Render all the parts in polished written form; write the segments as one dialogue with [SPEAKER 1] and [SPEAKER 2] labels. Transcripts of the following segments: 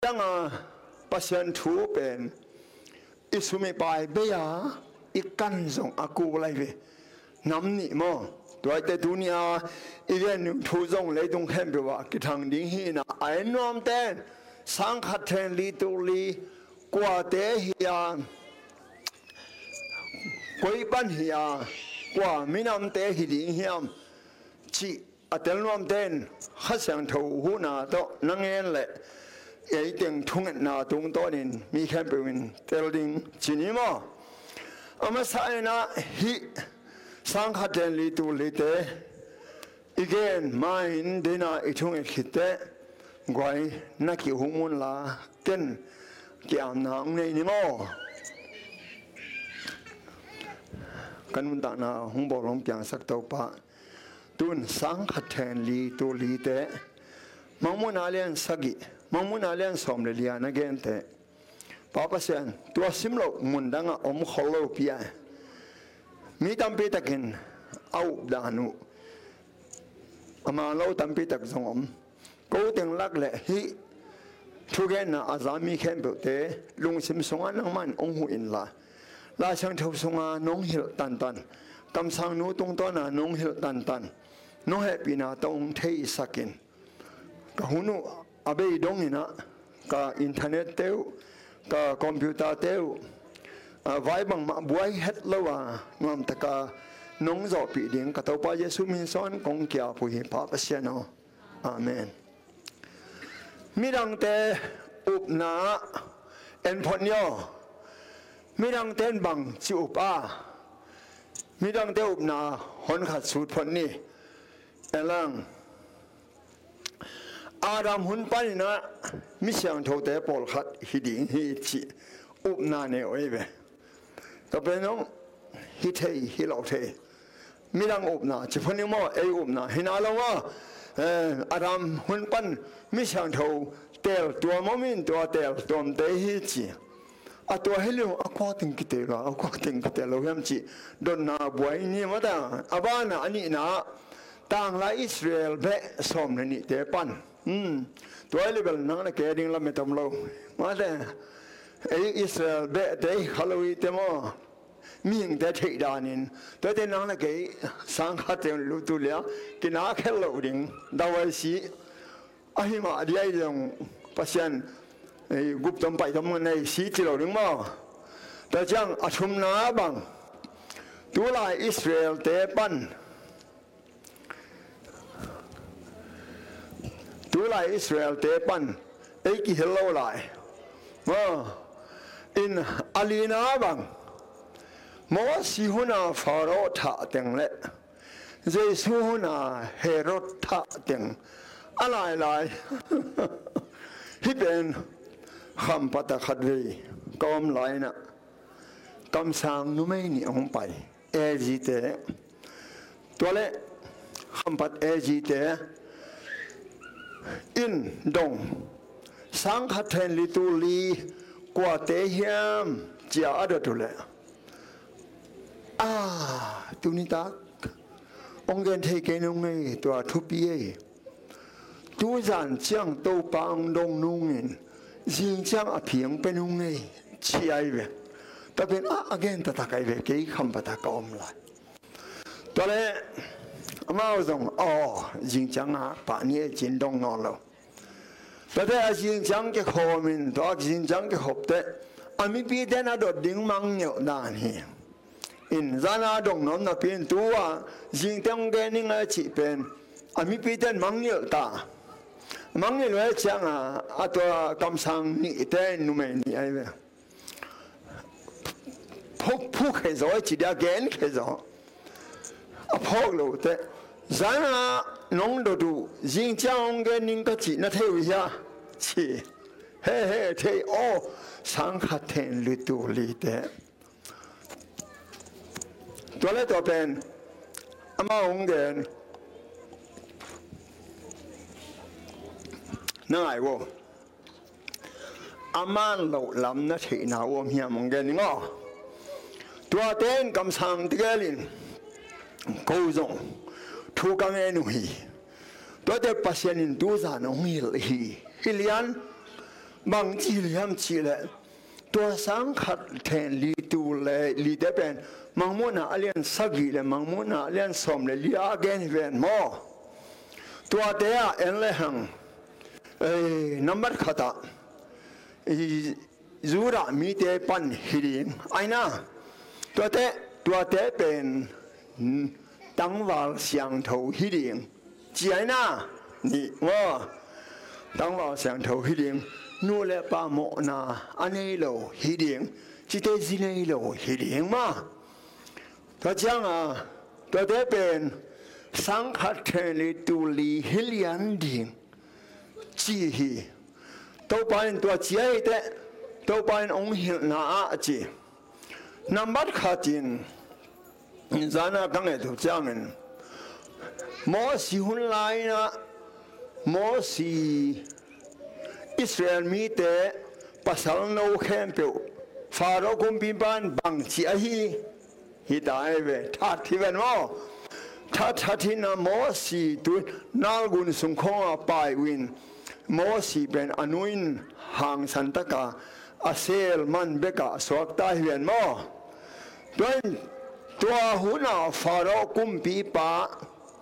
[SPEAKER 1] tanga pasien thu pen isumi pai beya ikan zong aku lai ve nam ni mo toy te dunia even thu zong le dong hem be wa ki thang ding hi na ai nom ten sang khat then li tu li qua te hiya quay ban hiya qua minam te hi ding hiam chi atel nom ten khát sang thâu hu na to nang en le ấy tiếng thung na tung to nên mi khen biểu mình tel ding chỉ ni mo ama sai na hi sang khát ten li tu li te again mind dena itung khite guai na ki humun la ken ki am na nei ni mo kan mun ta na hung bo long kyang sak to pa tun sang khat then li tu li te mangmun alian sagi mangmun alian som le lian again te papa sen tu simlo mun danga om kholo pia mi tam pe takin au danu ama lo tam pe tak zong om ko teng lak le hi thu gen na azami khem be te lung sim songa nang man ong hu in la chang thau songa nong hil tan tan kam sang nu tung to na nong hil tan tan no happy na tong thei sakin ka hunu abe dong ina ka internet teu ka computer teu vai bang ma buai het lawa ngam taka nong zo pi ding ka to pa yesu min son kong kya pu hi pa pasya no amen mirang te upna en phonyo mirang ten bang chi upa mirang te upna hon khat sut phon ni elang Adam hun pani na mi siang tho te pol khat hi ding hi chi upna ne oi be ka pe no hi thei hi lo thei mirang upna chi phon ni mo ei upna hina lo wa Adam hun pan mi siang tho tel tua mo min tua tel tom te hi chi a tua hello a kwa ting ki te ra a kwa ting ki te lo yam chi don na buai ni ma da abana ani na tang la Israel be som ni te pan tua level nang na ke ding la me tom lo ma da ei Israel be te halloween te mo ming te thei da nin to te nang na ke sang kha te lu tu lia ki na khel lo ding da wai si a hi ma dia dong pasien gup tom pai tom nei si chi lo ding mo ta chang a thum na bang tu lai Israel te pan tu lai Israel te pan ei ki hello lai mo in alina bang mo si huna faro tha teng le jesu huna herod tha teng alai lai hi ben kham pata khat ve kom lai na kam sang nu mai ni ong pai e ji te to le kham pat e ji te in dong sang khat then li tu li kwa te hiam chia ada tu le tu ni ta ong gen thei ke nong nei to thu pi e tu zan chiang to pang dong nung in jing chiang a phiang pe nung nei chi ai ve ta ben again ta kai ve ke kham pa ta kom la to le amao zong jing chiang a pa ni jin dong no lo ta de jing chiang ke kho min to jing chiang ke hop te ami pi den a dot ding mang nyo dan hi in zana dong non na pin tua jing tang ge ning a chi pen ami pi den mang nyo ta mang nyo le chiang a to kam sang ni te nu me ni ai ve phuk ke zo chi da gen ke zo a phok lo te zana nong do du jing chang ge ning ka chi na theu ya chi he the sang kha then lu tu li te to le to pen ama ong gen na ai wo aman lo lam na thi na wo hiam ong gen ngo tua ten kam sang tigalin ko zong thu kang enu hi to te pasien in tu za no hi hilian bang chi liam chi le tua sang khat then li tu le li de pen mangmona alian sagi le mangmona alian som le li again ven mo tua te a en le hang number khata zura mi te pan hiring aina tua te pen tang wal xiang thou hiring chi aina ni mo tang wal xiang thou hiring nu le pa mo na anei lo hiring chi te zile lo hiring ma tua chang a tua te pen sang khat the li tu li hilian ding chi hi to pain tua chi ai te to pain ong hil na a chi number khatin zana kang e tu chang mo si hun lai na mo si Israel mi te pasal no khem pe faro kum pi ban bang chi a hi dai ve tha thi ven mo tha thi na mo si tu nal gun sung kho a pai win mo si ben anuin hang san ta ka asel man beka swak ta hi ven mo tuan tua huna faro kum pi pa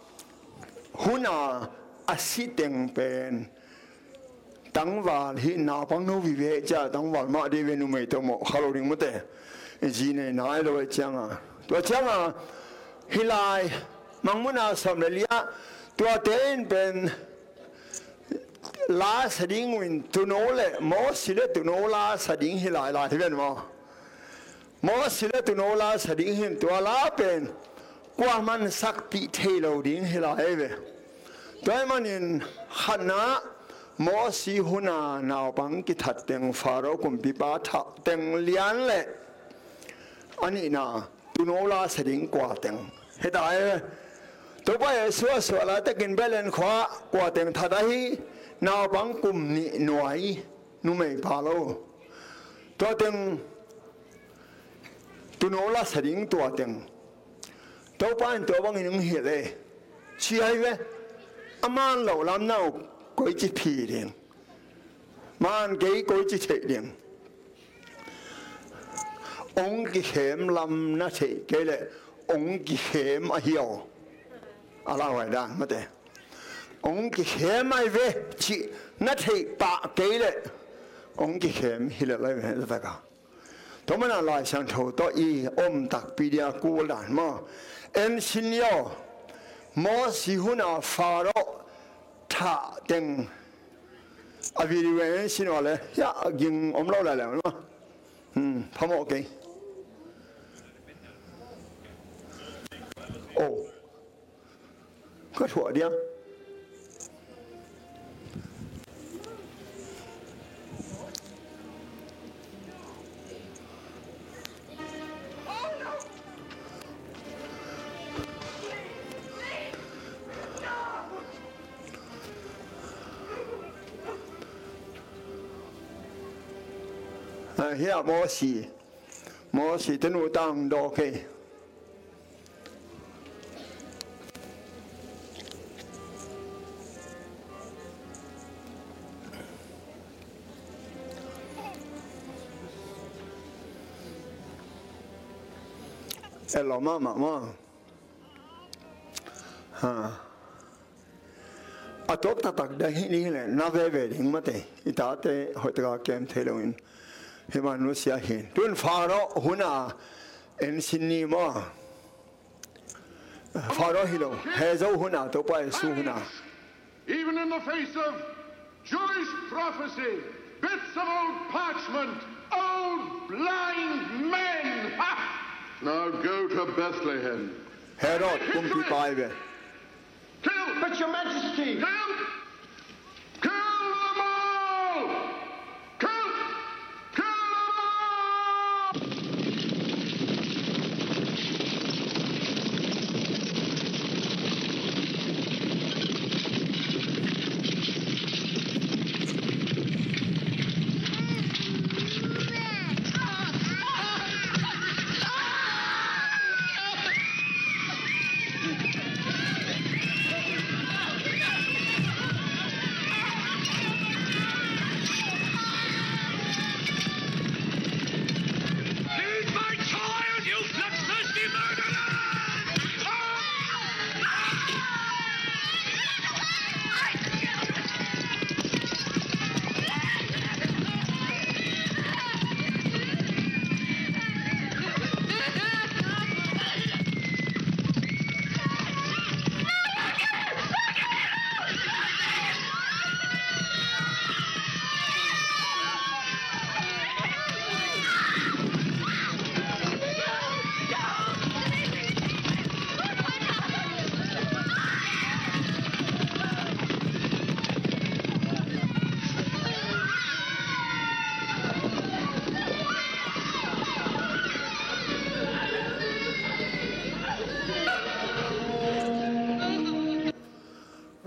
[SPEAKER 1] huna asiteng pen tang wal hi na pang no vi ve cha tang wal ma de ve nu mai to mo khalo ring mo te ji ne na lo chang a to chang a hilai mangmuna som le lia to ten pen la sading win tu no le mo sile tu no la sading hilai la the ven mo sile tu no la sading him to la pen kwa man sak pi the lo ding hilai ve toy manin khana mo si huna naw bang ki that teng faro kum pi pa tha teng lian le ani na tu no la sading kwa teng he dai to ba so la ta kin belen khwa kwa teng tha da hi naw bang kum ni noi nu mai pa lo to teng tu no la sading to teng to pa to bang in hi le chi ai ve aman lo lam nau koi chi phi liền man cái koi chi thể liền ông cái hẻm lâm nó thể cái lệ ông cái hẻm à hiểu à la vậy đó mất đấy ông cái hẻm ai về chỉ nó thể bạ cái lệ ông cái hẻm hi lệ lại về tất cả thôi mà lại sang thầu to y đặc biệt là cô đàn mà em xin nhau mo si huna faro tha teng aviri wen sin wale ya ging omlo la la ma phamo ke có thua đi hiện mô xì tên u tăng đồ kê lo mà à tốt ta tắc đây đi này na về đi mà thế ita te hồi ta kem thế luôn he man sia hin tun faro huna en sinni ma faro hilo he zo huna to pa su huna
[SPEAKER 2] even in the face of Jewish prophecy, bits of old parchment, old blind men. Ha! Now go to Bethlehem.
[SPEAKER 1] Herod kumpi paive
[SPEAKER 2] Kill!
[SPEAKER 3] But your majesty!
[SPEAKER 2] Kill! Kill them all! Kill! Kill them all!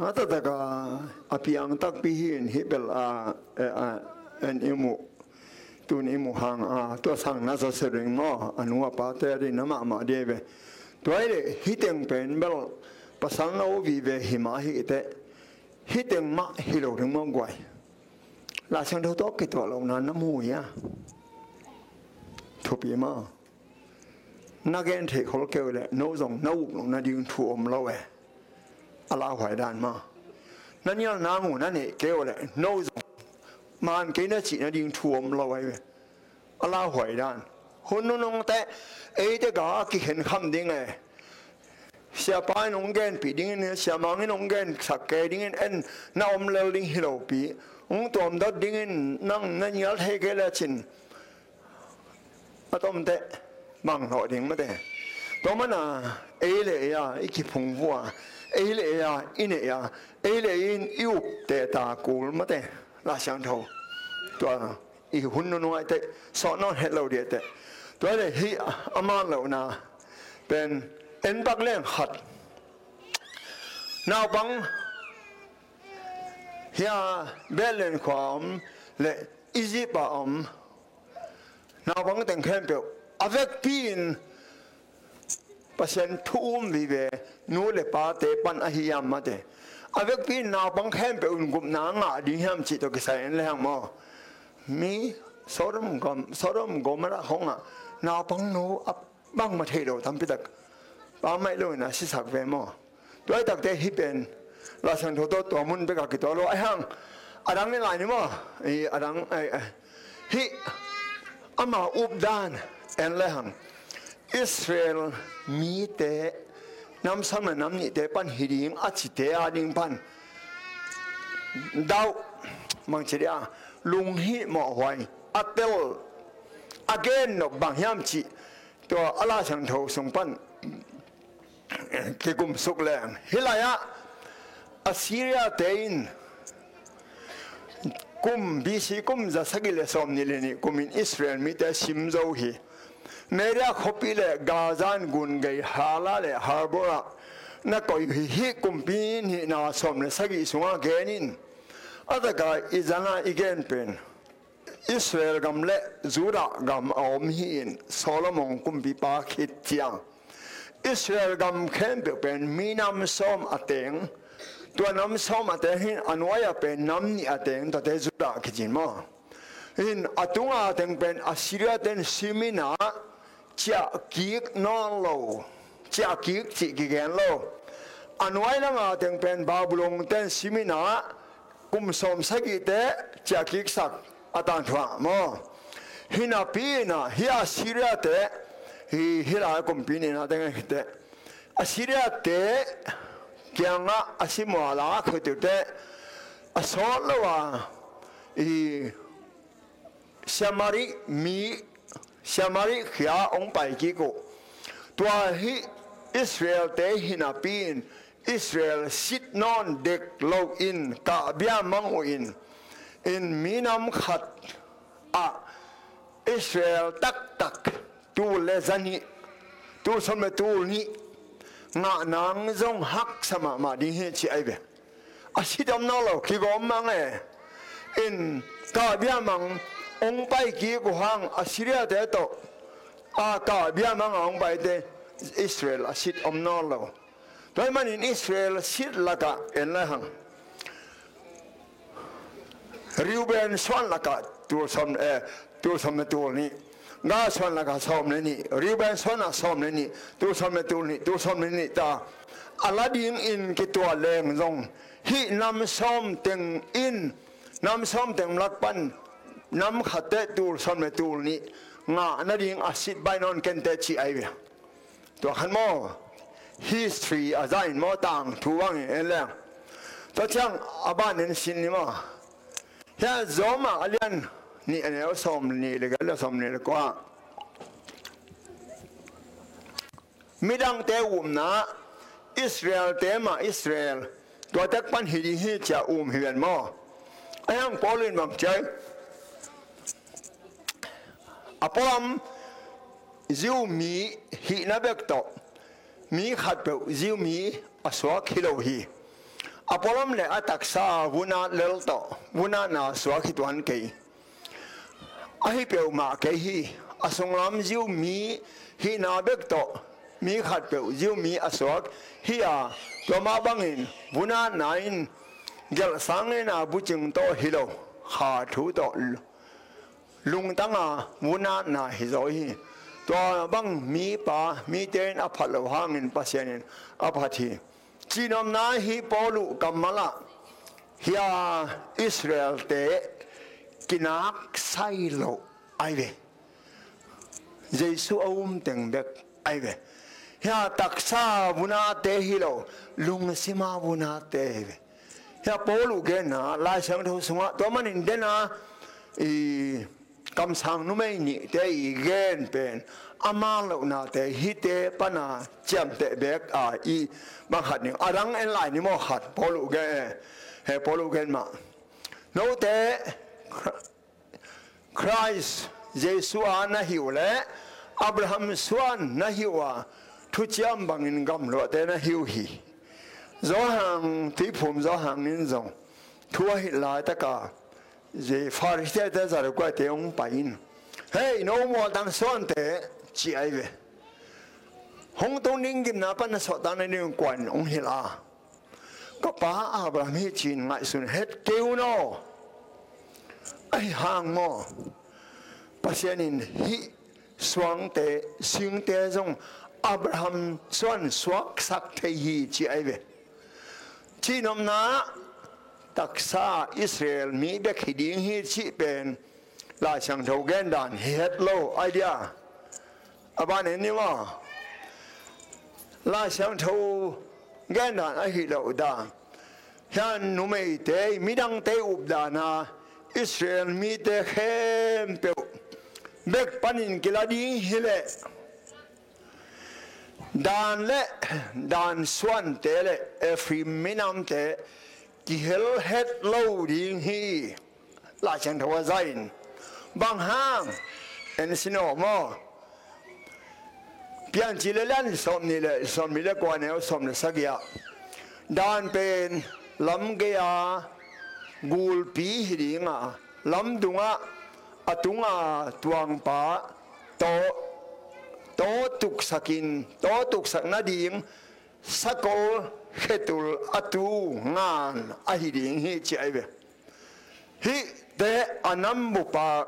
[SPEAKER 1] ta ta ka apiang tak pi hin hibel en imu tun imu hang to sang na so sering mo anua pa te ri na ma debe to ai hiteng pen bel pasang no vi ve hima hi te hiteng ma hi lo thung mong quay là sang đâu tốt cái tổ lòng nó mùi á thuộc bị mà nó ghen thì khó kêu là nấu dòng nấu nó đi thu lâu à ala hoài đàn mà nó nhớ nó ngủ nó nè kêu là nấu dòng mà anh cái nó chỉ nó đi thu lâu à ala hoài đàn hôn nó nông té ấy thế cả cái hình khăm đi này xe bay nông ghen bị đi này xe mang nông ghen sạc kê đi anh nó lâu đi hiểu bị ông tôm đó đi năng nhớ thấy cái là chín mà tôm tệ bằng nội tiếng mà tệ tôm mà na ấy lệ à ít phong phú à ấy lệ à in lệ à ấy lệ in yêu tệ ta cũ mà tệ là sáng thầu tôi ý hun nó nói tệ sợ nó hết lâu địa tệ tôi là hi ama lâu na bên em bắt lên hạt nào bằng hiện bên khoam lệ Egypt nào bằng tiếng khen biểu avec pin pasien thum vì về nô lệ ba tế pan ahiyam mà thế avec pin nào bằng khen biểu gồm nã ngã đi ham chỉ tôi cái sai anh leng mà mi Sodom Gomorrah không à nào bằng nô bằng mà thay đổi thằng biết được ba mấy lời là sự thật về mà tôi đặc biệt hi bên là sang thổ tổ tổ mun bây giờ cái tổ lo ai hang đang lên lại nữa mà đang hi ama updan en lehang Israel mi te nam sam nam ni te pan hiring achi te ading pan dau mang chiria lung hi mo hoai atel again no bang hiam chi to ala sang tho sung pan ke kum suk lang hilaya Assyria tein kum BC kum za sagile som ni le ni kum in Israel mi te sim zo hi meria khopi le gazan gun gai hala le harbora na koi hi kum pin hi na som le sagi sunga genin adaka izana igen pen Israel gam le zura gam om hi in Solomon kum bi pa khit chiang Israel gam khem pen minam som atengตัวน้ำส้มอาเตหินอันว่าเป็นน้ำนี่อาเตงตัวเตจุดาคิจินมาหินอัตุงอาเตงเป็นอัสซีเรียเตนซิมินาจะกิกนอนโลจะกิกจิกิเกนโลอันว่านั่งอาเตงเป็นบาบิโลนเตนซิมินากุมสมสกิเตจะกิกสักอาตันทวามอหินาปีนาฮิอัสซีเรียเตฮิลากุมปีนาเตงเตอัสซีเรียเตkiang asimwala khutute asol lawa Samari khia ong pai ki ko tua hi Israel te hinapin Israel sit non dek lo in ka bia mang in minam khat Israel tak tu lezani tu som tu ni ngã nang zong hak sama ma đi hết chị ấy về, asi đâm nó là khi gom mang ấy, in cả bia mang ông bay kia của hàng Assyria thế to, cả bia mang ông bay thế Israel asi đâm nó là, vậy mà in Israel sit là cả en là hàng, Reuben xoan là cả tu som tu ni ngã xoan là cả xóm này nè, Reuben xoan là xóm này nè, tu xóm này nè ta, Aladdin in cái tua leng rong, hi nam xóm tiếng in, nam xóm tiếng lạc pan, nam khát tu xóm này tu nè, ngã nó đi acid bay non kente chi ai vậy, tu khăn mo, history azain mo tang thuang en leng, tu chăng aban en sin ni mo, ya zoma alian ni anh em xóm niเลยก็xóm niเลยก็มิดังเตอุมนะอิสราเอลเตมาอิสราเอลตัวเด็กปันหิริหิจะอุมเหียนมาไอ้ยังพอลินบังใจอพอมจิวมีหินาเบกโตมีขัดเปจิวมีอสวะคิโลหี apolom le ataksa vuna lelto vuna na swaki tuan ke ahi peu ma ke hi asonglam jiu mi hi na bek to mi khat peu jiu mi aswak hi a to ma bangin vuna nain gel sange na buching to hilo kha thu to lung tanga vuna na hi zo hi to bang mi pa mi ten aphalo hangin pasyanin aphathi chinom na hi polu kamala hia Israel te kinak sailo aive Jesu teng bek aive hia taksa buna te hilo lung sima buna te hia polu gena la sang tho sunga to manin dena i kam sang nu mai ni te i gen pen ama lo na te hi te pana cham te bek a i bang khat ni arang en lai ni mo khat polu ge he polu gen ma no te Christ Jesu ana hiu le Abraham suan na hiwa thu chiam bangin gam lo te na hiu hi zo hang ti phum zo hang nin zong thua hi lai ta ka je Pharisee te za ko te ong pain hey no mo dang suan te chi ai ve hong tong ning gim na pan so ta na ni kwan ong hi la ko pa Abraham hi chin ngai sun het keu no ai hang mo pasyanin hi swang te sing te zong Abraham suan swak sak te hi chi ai ve chi nom na taksa Israel mi be khiding hi chi pen la chang tho gen dan het lo idea aban ni ma la chang tho gen dan a hi lo da han nu mei te mi dang te up da na Israel mi te khem pe bek panin kiladi hile dan le dan swan te le every minam te ki hel het lo ding hi la chang tho zain bang hang en sino mo pian chi le lan som ni le som mi le kwa ne som le sagya dan pen lam ge ya gul pi hi ringa lam dunga atunga tuang pa to tuk sakin to tuk sak na ding sakol hetul atu ngan a hi ding hi chi ai ve hi te anam bu pa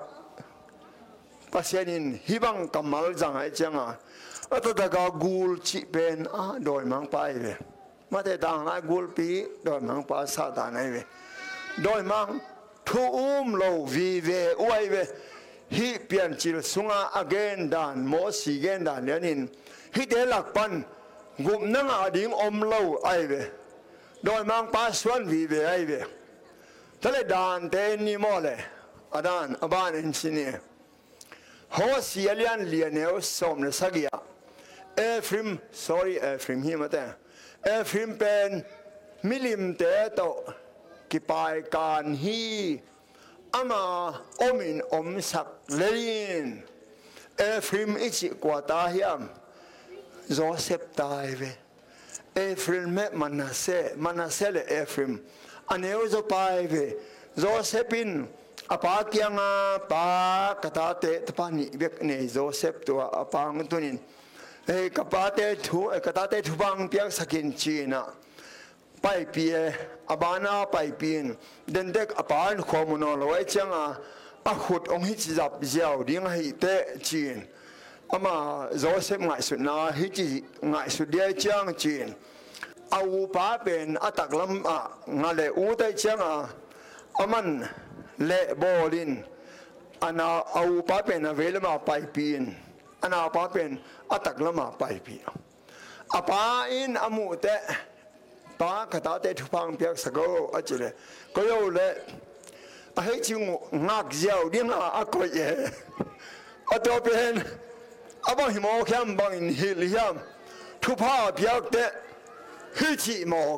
[SPEAKER 1] pasyanin hibang kamal jang ai changa ata ga gul chi pen a doi mang pa ai ve ma te dang na gul pi doi mang pa sa da nai ve doi mang thu lo vi ve uai ve hi pian chil sunga again dan mo si gen dan lenin hi te lak pan gum nang a ding om lo ai ve doi mang pa swan vi ve ai ve tale dan te ni mo le adan aban in sini ho si alian lianeo som le sagia Ephraim hi mate Ephraim pen milim te to ki pai kan hi ama omin om sak lein Ephraim ichi kwata hiam Joseph tai ve Ephraim me Manasseh le Ephraim aneo zo pai ve Josephin apa kyanga pa katate tapani bek ne Joseph to apang tunin e kapate katate thubang piak sakin china pai pie abana pai pin dendek apan khomuno loi changa a khut ong hi chap jiao ding hi te chin ama Joseph ngai su na hi chi ngai su dia chang chin au pa pen ataklam a ngale u tai changa aman le bolin ana au pa pen avelama pai pin ana pa pen ataklama pai pi apa in amu te pa kata te thupang piak sago achile ko yo le a he chung ngak jiao ding a ko ye ato pen aba hi mo kham bang in hil hiam thupa piak te hi chi mo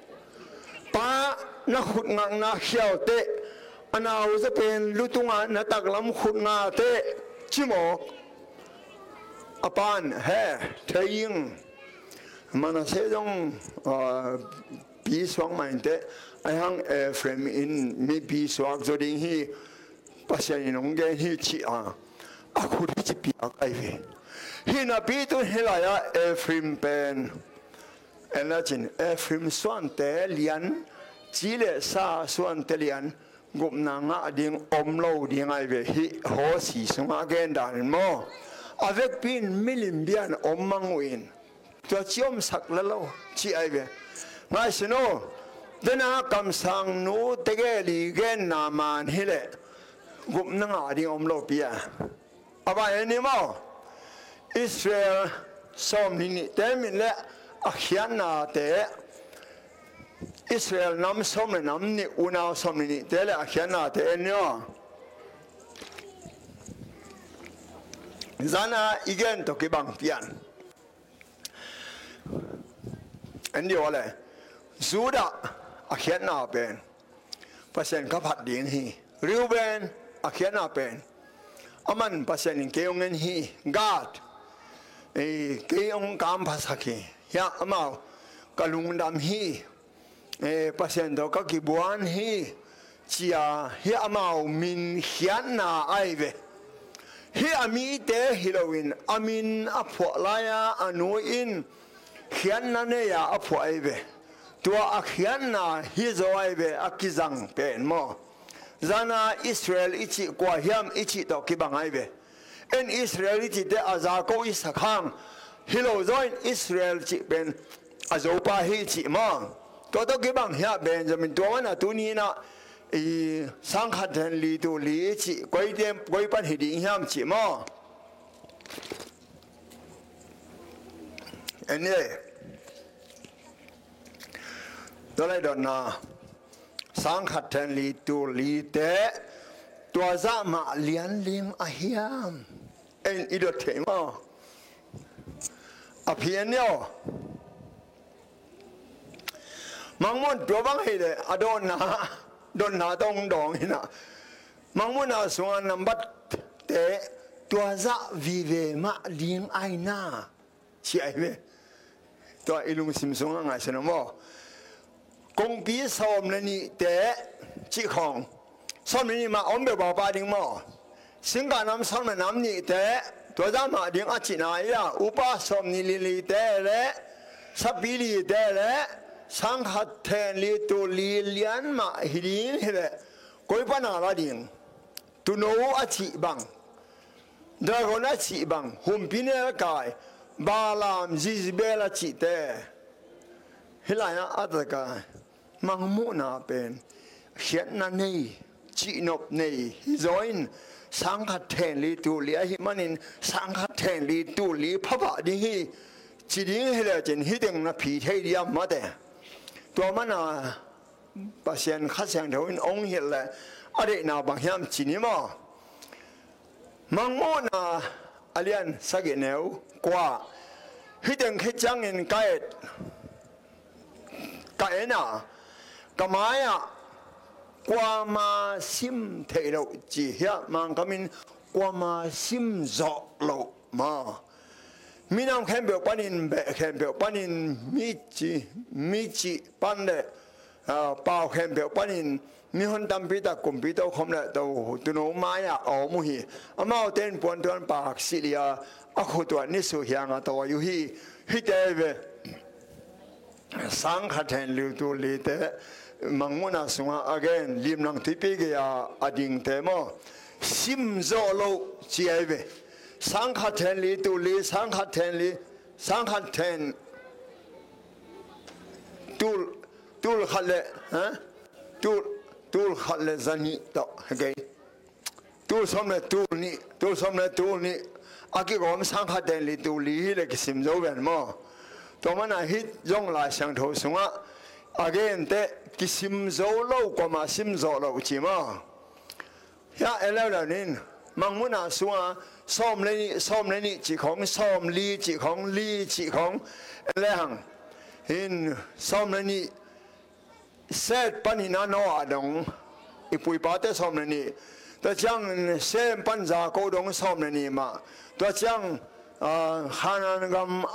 [SPEAKER 1] pa na khut ngak na khiao te ana u se pen lutunga na taklam khut nga te chimo apan he thaying Manasseh dong ปีสวงมันเตไอหังเฟรมอินมีปีสวงจดิงฮีปัสยานินงเกฮีชีอาคุริจิปีอาไกเวฮีนาปีตุนฮิลายาเฟรมเป็นเอลจินเฟรมสวนเตเลียนจีเลซาสวนเตเลียนกุมนางะดิ่งอมโลดิ่งไอเวฮีโฮสีสงอาเกนดานโมอาเวกปีนมิลิมเบียนอมมังวินตัวชิอมสักละโลชีไอเวง่ายสิโนเดน่าคำสั่งนู้เตเกลีเกนนามันฮิเลกุมนางะดิ่งอมโลปียอาบายนี่มั้งอิสราเอลสอมนี่เตมิเลอาเขียนนาเตอิสราเอลน้ำสมน้ำนี่อุณาสมนี่เตเลอาเขียนนาเตเนาะจานาอีกนตัวกีบังเปียนอันเดียวเลยซูดาอาเขียนนาเป็นเปอร์เซ็นต์ขับหัดดิ่งฮีริวเบนอาเขียนนาเป็นอามันเปอร์เซ็นต์เกี่ยวเงินฮีกาดเกี่ยวกับภาษาคียาอามากัลุงดำฮีเปอร์เซ็นต์ตัวก็กีบวนฮีเชียฮีอามามินเขียนนาไอเวฮีอามีเตฮิโลวินอามินอภวลายาอนุอินเขียนนั่นเนี่ยอภวไอเวตัวอักเขียนนาฮิโซไอเวอักกิจังเป็นโมจานาอิสราเอลอิจิกว่าฮิมอิจิตัวกิบังไอเวเอ็นอิสราเอลอิจิเตอาซาโกอิสขังฮิโลโซอินอิสราเอลจิเป็นอาโซปาฮิจิโมตัวกิบังฮิเป็นจะเป็นตัวนั้นตัวนี้นะสังขารลีตัวลีจิก้อยเต็มก้อยปันหิดิงยามจิมออันนี้ตัวไรดอนนาสังขารลีตัวลีเตตัวจะมาเลียนลิงอาฮิยามเอ็นอิดเทมออภิญญามังมุนตัวบังให้เลยอดอนนาโดนหาต้องดองนี่นะมังมุนาสวงนับเตะตัวจะวิเวมาเลี้ยงไอหน้าใช่ไหมตัวอิลุงสิมสวงง่ายสินะโมกงปีสอมนี่เตะจีของสอมนี่มาอมเบบ่าวดิ้งโมสิงการน้ำสอมน้ำนี่เตะตัวจะมาดิ้งอาจินายาอุปสอมนี่ลีเตะและสับปีลีเตะและสังขัดแทนลีตัวลีเลียนมาฮิลิงเฮเลก้อยปนาลาดิงตุโนอาชิบังดราโกนอาชิบังหุมพิเนลกายบาลามซิซเบลอาชิเตเฮลายาอัตกายมังมุนาเป็นเขียนนันนี่จีนบนี่จอยน์สังขัดแทนลีตัวลีฮิมันินสังขัดแทนลีตัวลีพระบาดิฮีจีดิงเฮเลจินฮิดึงนาผีเทียมมาเตตัวมันปัสยันขัดยังเท่านั้นองค์เห็นเลยอะไรนาบางอย่างจีนี่มั้งมังโมนาอเลียนสักเนวกว่าฮิดังคิดจังเงินไก่น่ะกมายะกว่ามาซิมเทโลจีเฮียมังกมินกว่ามาซิมจอกโลมามีน้ำแข็งเปล่าปนินเบะแข็งเปล่าปนินมิจิปันเดเปล่าแข็งเปล่าปนินมีคนทำพิธากุมพิธาคมเลยตัวตุโนมายาอ๋อมุฮีอามาเอาเต้นปวนตัวปากสิลียอาคุตัวนิสุเฮียงตัวอยู่ฮิเตเวสังขัดแทนลิวตัวลีเตมังมุนาสุงาอเกนลิมนังทิปิกยาอดิงเตมอซิมโซโลจีเอเวสังขัดแทนลีตัวลีสังขัดแทนลีสังขัดแทนตูลขัดเลฮะตูลขัดเลจันนี่ต่อโอเคตูลสมเลตูลนี่อากิโกมสังขัดแทนลีตัวลีเล็กซิมโซเวนมอตัวมันอาฮิตยงลายสังโทสุงะอาเกนเตกิซิมโซโลกว่ามาซิมโซโลจิมายาเอลเลนินมังมุนาสุงะซ้อมเลยนี่จีของซ้อมลีจีของลีจีของเลี้ยงหินซ้อมเลยนี่เซตปันหินาโนอาดงอีปุยปาเตซ้อมเลยนี่ตัวจังเซมปันจากโกดงซ้อมเลยนี่มาตัวจังฮานานกัมอา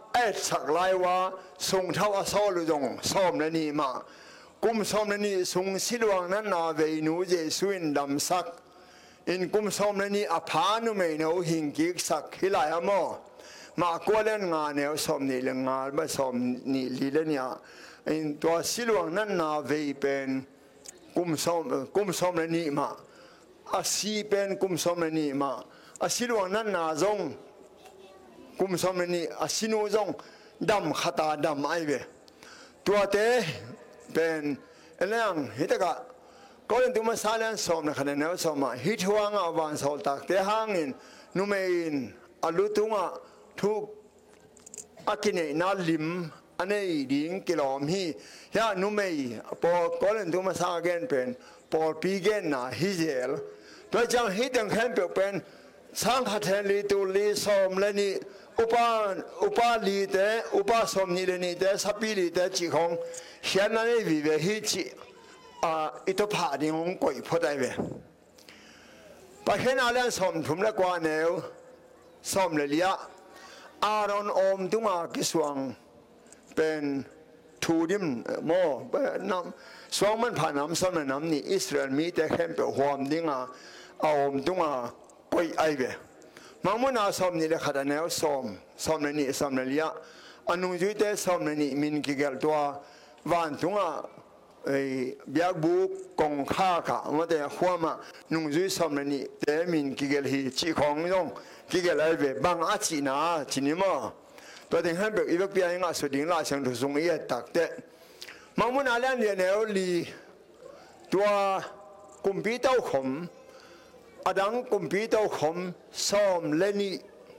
[SPEAKER 1] สักลายว่าส่งเท่าอโซลุจงซ้อมและนี่มากุมซ้อมและนี่ส่งสิลวงนั้นนาเวนูเยซูอินดำสักอินกุมซ้อมและนี่อภานุเมนเอาหิงกิกสักฮิลายามอมากวเล่นงานเนี่ยซ้อมนี่เล่นงานไม่ซ้อมนี่ลีเล่นเนี่ยอินตัวสิลวงนั้นนาเวเป็นกุมซ้อมและนี่มาอาศีเป็นกุมซ้อมและนี่มาอาศิลวงนั้นนาจงกุมสมนี่อาศินูจงดำขตาดำไอเวตัวเตเป็นเรื่องฮิตกะก็เรื่องตัวมาสาเลนสมนะคะเนี่ยสมมาฮิตวางอวันสอลตักเตหางินนุเมอินอลุตุงะทุกอากินเนนาลิมอันนี้ดิ้งกิโลมียานุเมย์พอก็เรื่องตัวมาสาเกนเป็นพอปีเกนนาฮิเซลตัวจังฮิตังแคมเปเป็นสังฆเทนลีตุลีสมเลนีอุปาลีเตอุปาสมนีเลนีเตสัพพิลีเตจิของเขียนอะไรวิเวหิจิอิตพาดิงก๋วยพอได้เวไปเห็นอะไรสมถุมละกว่าเนวสมเลลียอารอนอมตุงากิสวงเป็นทูดิมโมน้ำสวงมันผ่านน้ำสมน้ำนี่อิสราเอลมีแต่แค่เป็นหอมดิงาอมตุงาไปไอเวมังมุนาสมนี่เลยขัดแนวสมนี่สมนี่ยอนุจุดเตสมนี่มินกิเกลตัววันตุงะเบียกบุกกงข้าค่ะว่าแต่ขวามานุจุดสมนี่เตมินกิเกลฮีจีของยงกิเกลไอเวบางอาจีนาจีนิมาตัวเด็กให้เบิกอีกเปียงอ่ะสุดยิ่งลาเชิงถูกส่งเอียตักเตมังมุนาเล่นเนี่ยแนวลีตัวกุมพีเต้าขมอดังกุมพีเต้าขมซ้อมเลนี่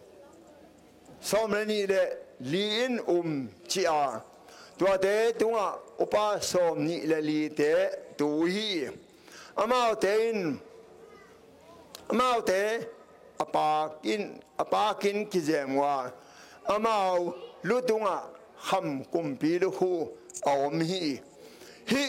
[SPEAKER 1] เลลีนจีอาตัวเตตัวอุปสมนี่เลลีเตตูฮีอามาเตอปากินกิเจมว่าอามาลุตุงะคำกุมพีลุคูอมฮี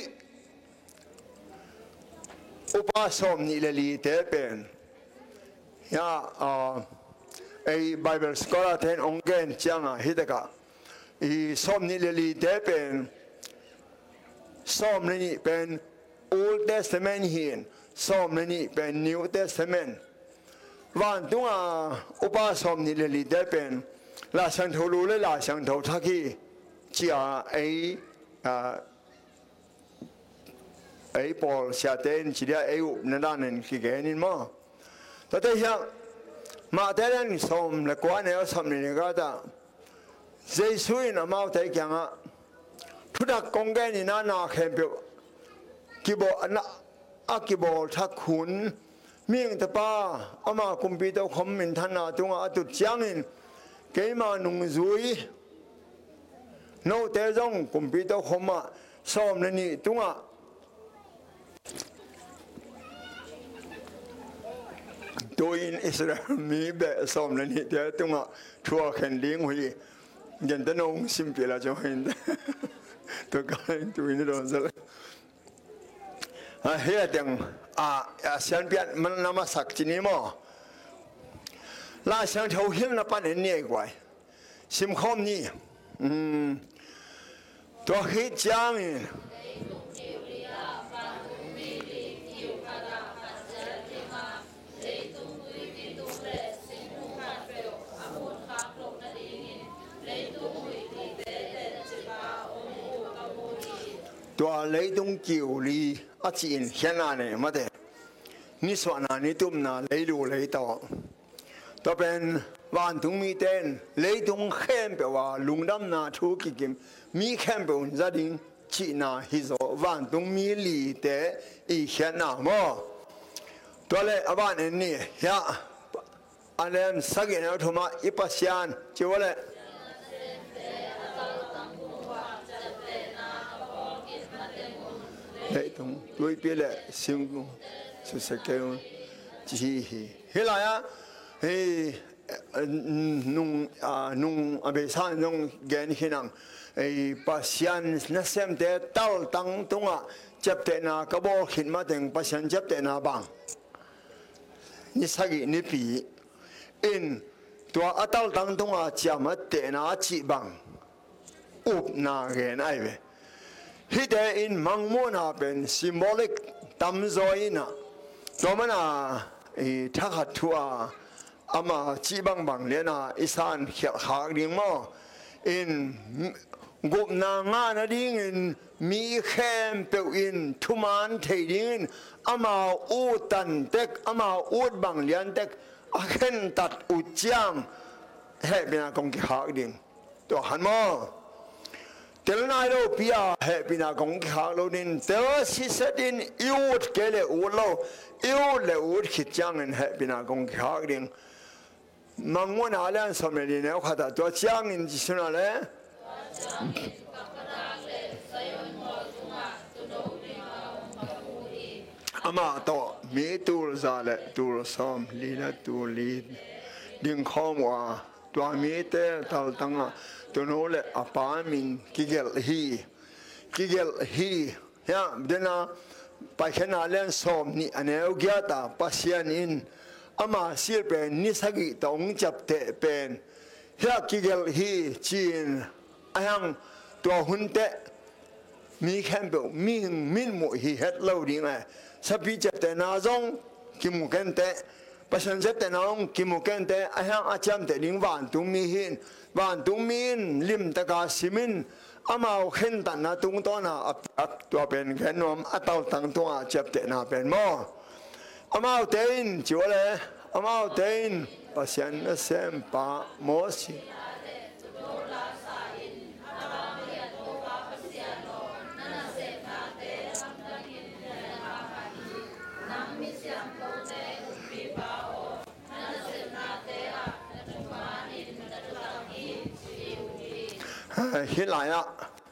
[SPEAKER 1] อุปสมนี่เลยลีเตเป็นยาไอ้ไบเบิลสกอลาเทนองเกนจังอ่ะฮิตกะอีสมนี่เลยลีเตเป็นสมนี่เป็น Old Testament หินสมนี่เป็น New Testament วันตัวอุปสมนี่เลยลีเตเป็นลาสันทูรูและลาสันทูทักกี้จีอาไอ้พอลเสียเต้นชีเดียไอ้อุนั่นนั่นคือแกนินมาแต่ที่ยังมาแต่เรื่องสมและกว่าเนี่ยสมนี่ก็จะเจสุยนะมาแต่ยังอ่ะทุกกงแกนี่น่าเข้มเปียวกิโบอันน่ะกิโบทักขุนเมียงตะป้าอามาคุมปีเต้าคมมินทันนาตุงอาตุจังอินเกมานุงซุยโนเตจงคุมปีเต้าคมมาสมนี่ตุงอาตัวอินอิสราเอลมีแบบสมนี่เดี๋ยวตุงอาทัวร์แข่งเลี้ยงหุยยันตนงซิมเปล่าจะเห็นตัวกันตัวอินโดนซะเลยเฮียดังเสียนเปียมันนำมาสักจีนี่มั้งลาเสียงเท่าหินนับปันเนี่ยกว่าซิมคอมนี่ตัวฮิตจังตัวเลยต้องเกี่ยวลีอาจีนเขียนอะไรมาเถอะนี่ส่วนนี้ตุ้มน่ะเลยดูเลยต่อตัวเป็นวันทุ่งมีเต้นเลยต้องเข้มเปว่าลุงดำนาทุกกิมมีเข้มเปว่าจะดิ้งจีน่าฮิโซวันทุ่งมีลีเตอีเขียนน่ะมั้งตัวเลยอาบ้านนี่ยาอันเล่นสักอย่างเอาทุ่มมาอีปัสยานเจ้าเลยเลยตรงด้วยเปล่าสิ่งสุดสักอย่างจีเฮล่ะเฮ้นุ่งอาเบสันนุ่งเกณฑ์หินังไอ้ปัสยันนัสเซมเตะตัลตังตรงอ่ะจับเตนากระบอกหินมาถึงปัสยันจับเตนาบังนี่สักนิปีอินตัวอัตลตั้งตรงอาจจะมาเตน่าจีบังอุบนาเงินไอ้เว้ฮิตอินมังมูนาเป็น symbolic ตั้มโซอินะตัวมันถ้าขัดทัวอามาจีบังบังเลียนะอิสานเขียนขากดิ่งมั้งอินกุบนางานาดิ่งมีเข้มเปียวอินทุมันเทดิ่งอามาอูตันเต็กอามาอูดบังเลียนเต็กอาเข็นตัดอุจจามเฮบินากงกิขากดิ่งตัวหันมั้งเทลนายโลพิอาเฮบินากงกิขากโลดินเทวสิสดินยูดเกเลอูโลยูดเลอูดขิดจังเฮบินากงกิขากดิ่งมังวนอาเลียนสมัยนี้เนี่ยเขาตัดตัวจังอินจิสุนาเลยอามาโตมีตูลซาเลตูลซอมลีละตูลีดิ่งข้อมว่าตัวมีเตะตัลตังอ่ะตัวโน้เลอปามินกิเกลฮีฮะเดน่าไปแค่นาเลียนซอมนี่อันนี้อุกยาตาปัสยานินอามาสิลเป็นนิสกิตองจับเตะเป็นฮะกิเกลฮีจีนอายังตัวหุ่นเตะมีแคมเปลมีมินมุฮีเฮ็ดเล่าดีไงสับปีจับเตะนาจงกิมุกันเตะปัจจุบันจับเตะนาจงกิมุกันเตะอายังอาจารย์เตะลิงวันตุมีหินวันตุมีนลิมตะกาซิมินอามาเอาเข็นตันนาตุงตัวน่ะอับตัวเป็นแค่นวมอัตเอาตั้งตัวจับเตะนาเป็นหม้ออามาเอาเตนจัวเลยอามาเอาเตนปัจจุบันเซมปะโมสิฮิลายะ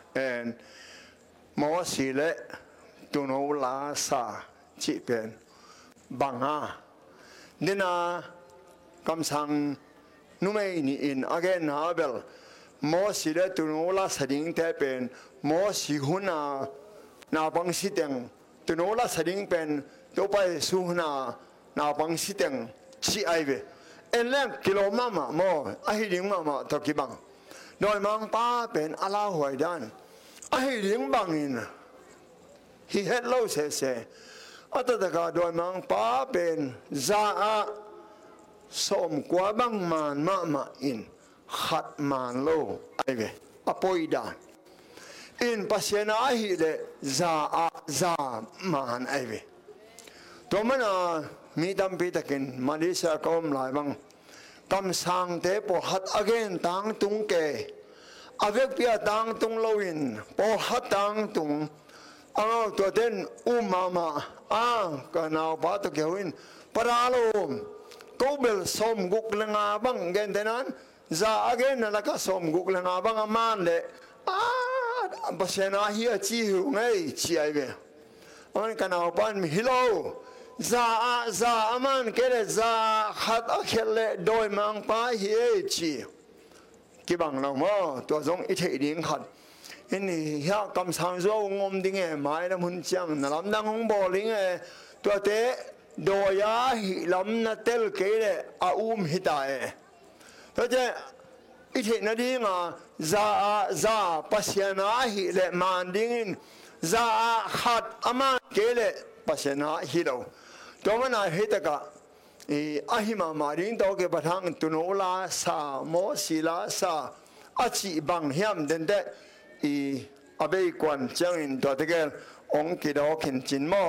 [SPEAKER 1] มอสีเลตุโนลาซาจิเป็นบังฮานี่นะคำสั่งนุ่มนี่อินอาเกนฮาเบลมอสีเลตุโนลาสดิ่งเตเป็นมอสีหุนาบังสิเตงตุโนลาสดิ่งเป็นตัวไปสุนาบังสิเตงชีไอเวเอ็นเล่กิโลมามาโมไอดิ่งมาตะกี้บังโดยมังป้าเป็นอาลาหวยด้านไอ้เลี้ยงบังอินฮิเฮตโลเสอัตตะกาโดยมังป้าเป็นซาอาสมกว่าบังมานมาอินขัดมานโลไอเวอปอยดานอินปัสยนาฮิเลซามานไอเวตัวมันมีดำปีตะกินมาเลเซียก็มหลายบังคำสั่งเตะพอหัดอเกนตังตุงเกอเวกเปียตังตุงโลวินพอหัดตังตุงเอาตัวเด่นมากันเอาปาตุเกวินปราโลมกูเบลสมกุกเลงาบังเกนเทนั้นจะอเกนนั่นละก็สมกุกเลงาบังอามันเลยภาษาหน้าเฮียจีหูไงจีไอเบอันกันเอาปานมิฮิโลซาอามันเกลซาขัดอักเลโดยมังป้าเฮียจีกิบังเราโม่ตัวทรงอิทธิดิ่งขัดอินนี่ฮะคำสั่งโจงมดิ่งหมายน้ำหุ่นจังนั่นลำดังของบอลิงตัวเตะโดยาหิลำนัดเตลเกลอาหิตายตัวเจ้อิทธินาดิ่งซาปัสยานาหิเลมันดิ่งซาขัดอามันเกลปัสยานาหิโลตัวมันเหตุกะอาหิมามารินตัวเก็บทางตุโนลาซาโมศิลาซาอาชีบังเฮียมเดนเดอาเบยกวนจังอินตัวเด็กองกิดอกินจินโม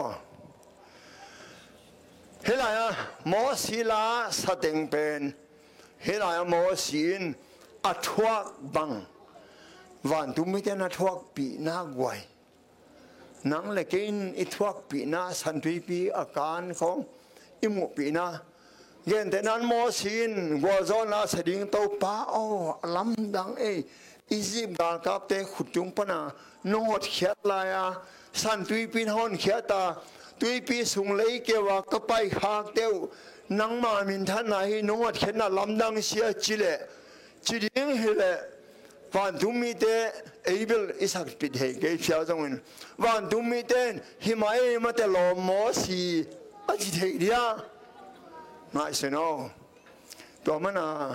[SPEAKER 1] เฮลายโมศิลาสติงเป็นเฮลายโมศินอัทวักบังวันตุมิเตนอัทวักปีนากวยนังเล็กินอัทวักปีนาสันติปีอาการของอิมุปีนาเย็นแต่นั้นโมสินวัวจอนาสดิ่งตัวป้าโอ้ลำดังอียิปต์การกับเตะขุดจุงปนาโนดเขียดลายสันตุยปีนหอนเขียตาตุยปีสุงเลยเกว่าก็ไปหากเตียวนังมามินท่านไหนโนดเขียนน่ะลำดังเสียจิเลจิดิ่งเฮเลวันทุมีเตเอเบลอิสักปิดเฮเกยเชียวจังวินวันทุมีเตหิมาเอมาเตลโมสีอาจิเทียง่ายสิโนตัวมัน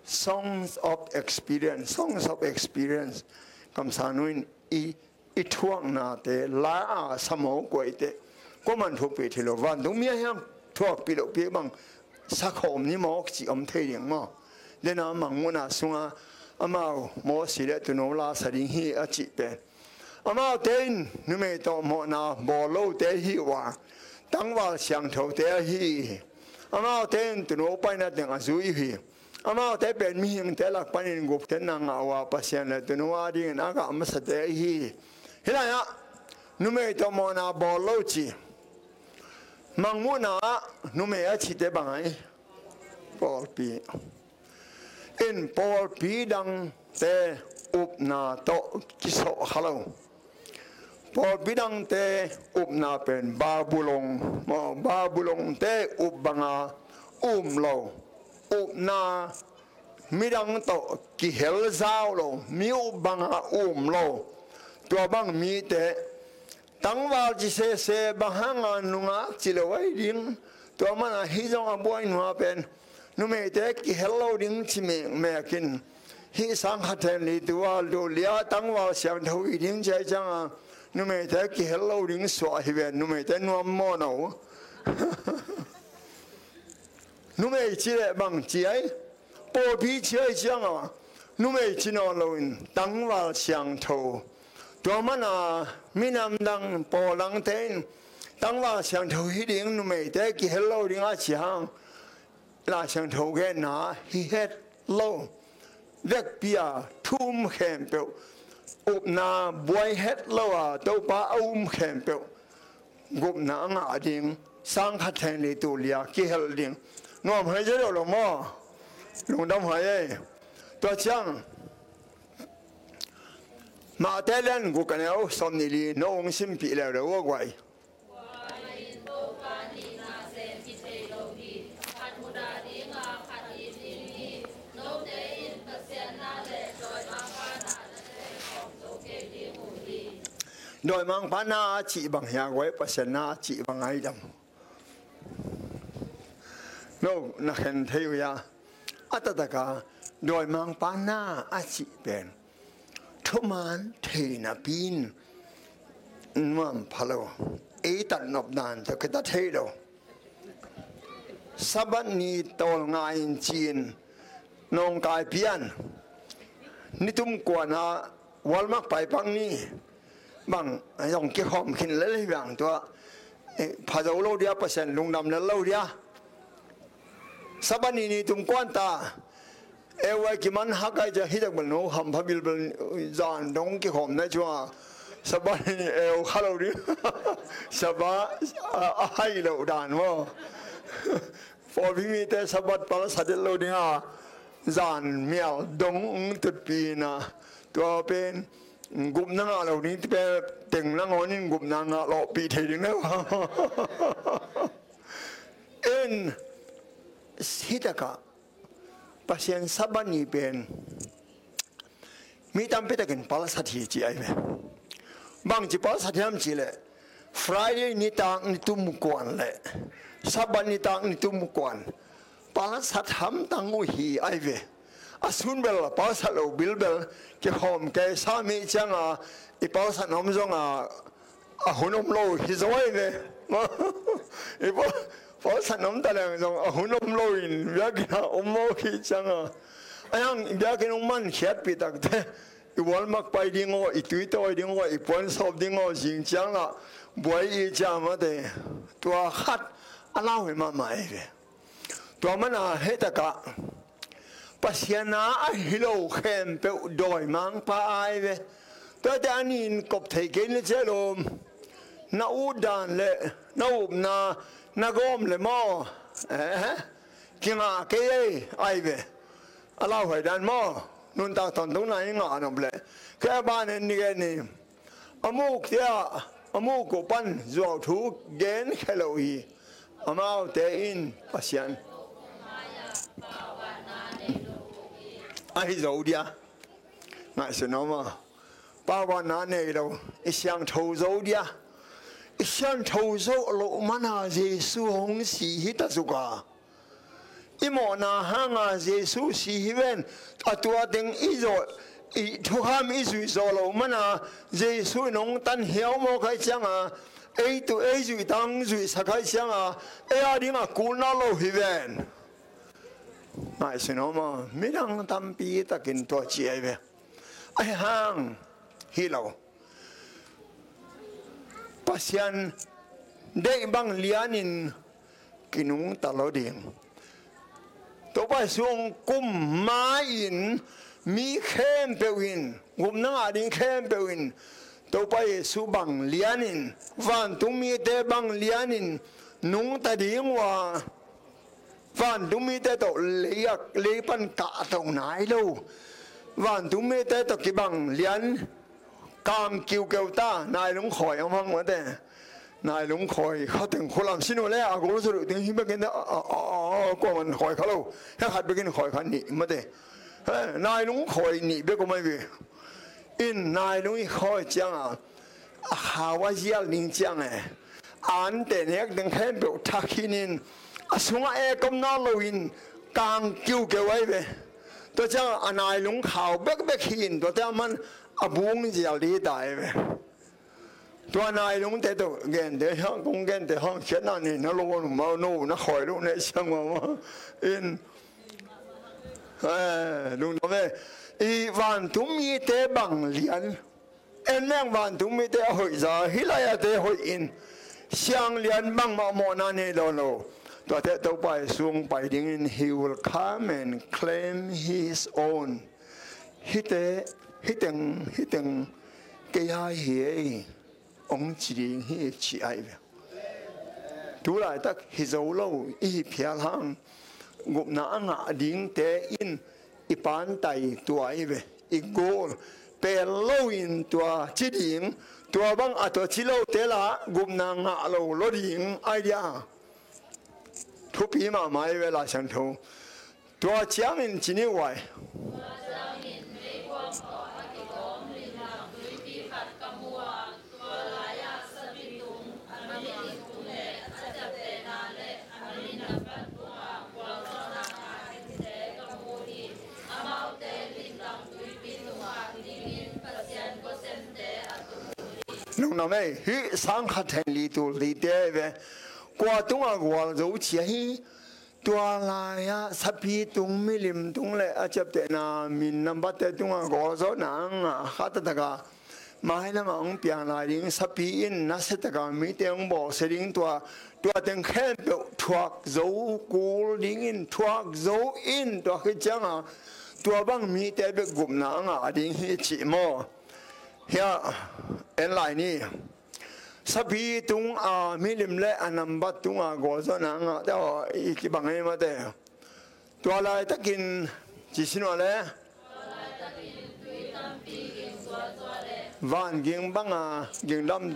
[SPEAKER 1] songs of experience คำสานุนอีท่วงนาเตลาสมองกวยเตก็มันทุกปีที่เราวันตรงมีอย่างทั่วปีเราปีบางสักหอมนี่หมอกจีอมเทียงมั้งเดี๋ยวน้ำมังมุนาสุงอามาหมอสิเลตุโนลาสริงฮีอจิเป็นอามาเต้นนึกไม่ต้องหมอนาบอลโลเตฮีว่าตั้งว่าเสียงเท่าเตฮีอามาเต้นตุโนไปนั่นเองอาซุยฮีอามาเต้เป็นมีอย่างเตลักปนินกุบเตนังอาว่าปัสยานเลตุโนอาดิงนักอามาสเตฮีเห็นไหมฮะนึกไม่ต้องหมอนาบอลโลจีมังมุนานุเมอชิเตบังไอปอลปีอินปอลปีดังเตอุบนาโตกิโซฮัลโหลปอลปีดังเตอุบนาเป็นบาบุลงบาบุลงเตอุบบังอาโลอุบนามิดังโตกิเฮลซาวโลมิอุบบังอาโลตัวบังมีเตตั้งว่าจิเสบางงานนุ่งจิเลวดิ้งตัวมันฮิจงอาบวยนัวเป็นนุ่มเด็กที่เฮลโลดิ้งจิเมกินฮิสังขัดลีตัวดูเลียตั้งว่าเสียงทวีดิ้งใจจังนุ่มเด็กที่เฮลโลดิ้งสวยเป็นนุ่มเด็กนัวมโนนุ่มจิเลบางจีไอปอพีจีไอจังนุ่มจินอลวินตั้งว่าเสียงทตัวมันมีน้ำดังปอลังเทนตั้งว่าเสียงทูฮิดิ้งนุ่มเด็กที่เฮลโลดิ้งอาเสียงลาเสียงทูแกน่าฮิเฮดโลเด็กเปียทุ่มแขมเปียวอุบนาบวยเฮดโลตัวป้าอุ้มแขมเปียวกุบนางอาดิ้งสังขัดแทนลิตุเลียกิเฮลดิ้งงอมหายใจเร็วลงมั้งลงดำหายตัวจังมาเตลันกูกันเอาสมนิลีน้องสิมปีแล้วเดี๋ยวว่าไว้โดยมังปานาจีบังยาไว้ปัสนาจีบังไอดำโน่นักเห็นเทียอัตตะกาโดยมังปานาอาจีเป็นทุมันเทนาปินมันพะโลตัดนบนานจะคิดเทโดสับนีตอลงายจีนนองกายเพียนนิตุมกวนาวอลมักไปปังนี้บางอย่างเกี่ยวกับขินเล่ๆอย่างตัวพาเราโลเดียเปอร์เซ็นต์ลุงดำแล้วโลเดียสับนีนิตุมกวนตาไว้กี่มันฮักไอจะฮิตกันโน้หำพบิลเป็นจานดงกี่หอมนะจัวสบายข้าเราดิสบายให้เราด่านว่าพอพี่มีแต่สบายปลาสัตว์เราเนี่ยจานเมียวดงตุดปีนะตัวเป็นกุมนังเรานี่เป็นเต่งนังนี่กุมนังเราปีเทียงนะฮิตกะปัจจัยสับนี้เป็นมีตามไปตะกันพลาสัตย์จีไอเมบางจีพลาสัตย์ทำจีเลย Friday นี่ต่างนี่ตุ้มกวนเลยสับนี่ต่างนี่ตุ้มกวนพลาสัตย์ทำต่างอุฮีไอเวอาสุนเบลพลาสัตย์เราบิลเบลเกี่ยวกับแกสามีจังอีพลาสัตย์น้ำจงหุ่นอมโลฮิซอยเวอีพอสันน้ำตาแดงจงหุ่นอมโลอินอยากกินอมโมกิจังยังอยากกินมันเขียดปีตักเตอีวันมักไปดิ้งอีตุยตัวดิ้งอีปอนสอบดิ้งจริงจังบวยอีจามาเตตัวขัดอะไรมาใหม่เลยตัวมันเฮตกะปัสยานาฮิโลเข้มเปโดยมังปาไอเวตัวแต่อันนี้กบเทกินเจลมนาอูดานเลนาอูบนานักอมเลยมั้งกินอะไรไอเวอะไรหัวดันมั้งนุ่นตาตอนตรงไหนงานนั่นเลยแค่บ้านนี้แค่นี้อามุกเดียอามุกปันจวบถูกเกณฑ์แค่เราอีอามาเตอินปัสยันไอ้เจ้าเดียง่ายสุดนะมั้งป้าวันนั้นเนี่ยเราอีช่างทูเจ้าเดียช่างทูโซโลมานาเจสุหงสีฮิตาสุกาอิ mo na hanga Jesus si hiven atua ding izo i thuham izu zolo mana Jesus nong tan hiao mo khai changa ei tu ei zu tang zu sakai changa e adinga kuna lo hiven mai sinoma midang tampi takin to chiave ai hang hilo pasian de bang lianin kinung taloding to ba suong kum main mi khem pewin gum na ading khem pewin to ba su bang lianin van tumi te bang lianin nung ta ding wa van tumi te to leak le pan ka to nai lo van tumi te to ki bang lian cam kiêu kêu ta nai lung khoi ông hăng mà thế nai lung khoiเขาถึงคนลำสิโนเลยอากูรู้สึกถึงหิมะกินก็มันkhoiเขาแล้วถ้าหัดไปกินkhoiเขาหนีมาเด้นายลุงคอยหนีไปก็ไม่ไปอินนายลุงคอยจังหาว่าเยี่ยลิงจังอันแต่เนี่ยดึงแค่เบลทักขินินสุงเอกมนาลุยนกางกิ้วเกไว้ไปตัวจังนายลุงข่าวเบกเบกหินตัวแต่มันบุ้งเจียวดีได้ไปตัวนายลุงแต่ตัวเงินเดี๋ยวห้องกงเงินเดี๋ยวห้องเช่นนั้นนี่นั่นลุงมาโน่นคอยลุงเนี่ยช่างว่าอินลุงทำไมอีวันทุ่มมีเตะบังเลียนเอ็นแรงวันทุ่มมีเตะหอยจ่าฮิลายเตะหอยอินเสียงเลียนบังมาโมนานี่โลโลตัวเตะตัวไปสูงไปดิ้ง he will come and claim his own ฮิเตเกียร์เหี้ยองค์จีนฮิจีไอเวดูหลายตักฮิโซโลอีเพียร์หังกุบน้างาดิ้งเตอินอีปานไตตัวไอเวอีโกลเปโลอินตัวจีดิงตัวบังอัตัวจิโลเตละกุบนางาโลโลดิงไอเดียทุพีมาไม่เวลาฉันทูตัวเชียงอินจีนิวไวน้องน้ำเอ้ฮิสังขัดแทนลีตัวลีเดเวกว่าตัวกว่ารู้เชียฮีตัวลายสับพีตุงมิลิมตุงเลยอาจจะเตนามินนับแต่ตัวกว่าโซนังขัดตะกามาให้ละมังเปียนลายลิงสับพีอินนัสตะกามีเตียงบอกเสดิงตัวเตียงแค่เปิดทวักโซกูลิงอินทวักโซอินตัวคือจังตัวบังมีแต่เปิดกลุ่มนางดิงฮิจิโมเฮียเอ็นไลน์นี่สับพีตุงมิลิมเล่อนัมบัตตุงกอซนังแต่ว่าอีกบางอย่างมาแต่ตัวอะไรตะกินจิสินวะเล่วันกิงบังกิงดำ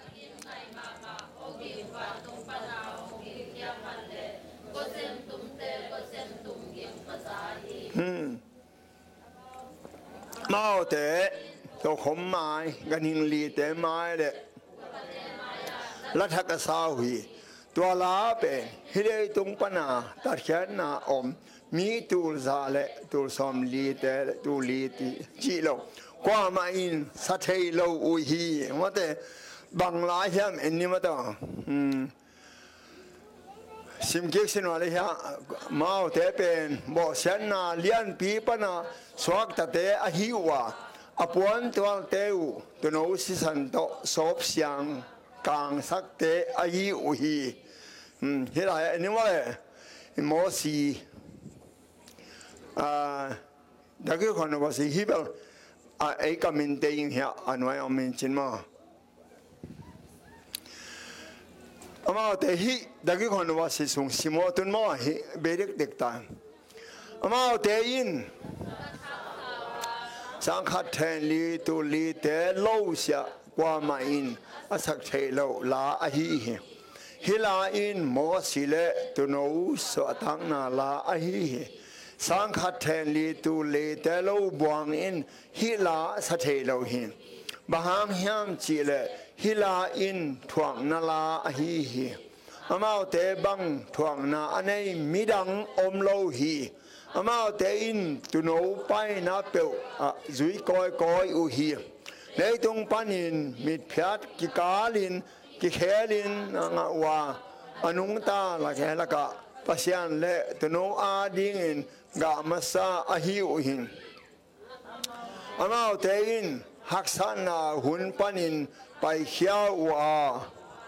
[SPEAKER 1] มาเตะตัวขมไม้กันหิงลีเตะไม้เด็ลัทธกษาหุยตัวลาเป็นฮิเลตุงปนาตัดแขนนาอมมีตูลซาเลตูลสอมลีเตตูลีติจิโลกว่ามาอินสัตย์โลอุฮีมาแต่บังลายเฮียมเอ็นนี่มาต่อสิมเก็กสินวาเลยฮะมาเตเป็นบ่เสียนนาเลียนปีปนาสวักตะเตอหิวะอปวนตัวเตวตัวโนสิสันโตสอบเสียงกลางสักเตอหิวฮีเฮ้ยอันนี้ว่าเลยมอสีดักคนว่าสิฮิเบลไอ้ก็มินเตยิงเหี้ยอันไว้เอามินจินมาอามาแต่ฮิดักคนว่าสิส่งสิมอตุนมาฮิเบริกเด็กต่างอามาแต่ยินสังขัดแทนลีตุลีเตโลเสียกว่ามาอินอาศักเทโลลาอหิฮิลาอินมอสิเลตุโนสวตังนาลาอหิสังขัดแทนลีตุลีเตโลบวงอินฮิลาสเทโลหินบางยามจีเลฮิลาอินทวงนาลาอหิ amao te bang thuang na anei midang omlo hi amao te in tu no pai na peu zui koi koi u hi nei tung panin mit phiat ki kalin ki khelin nga wa anung ta la ke la ka pasian le tu no a ding in ga masa a hi u hin amao te in haksan na hun panin pai khia wa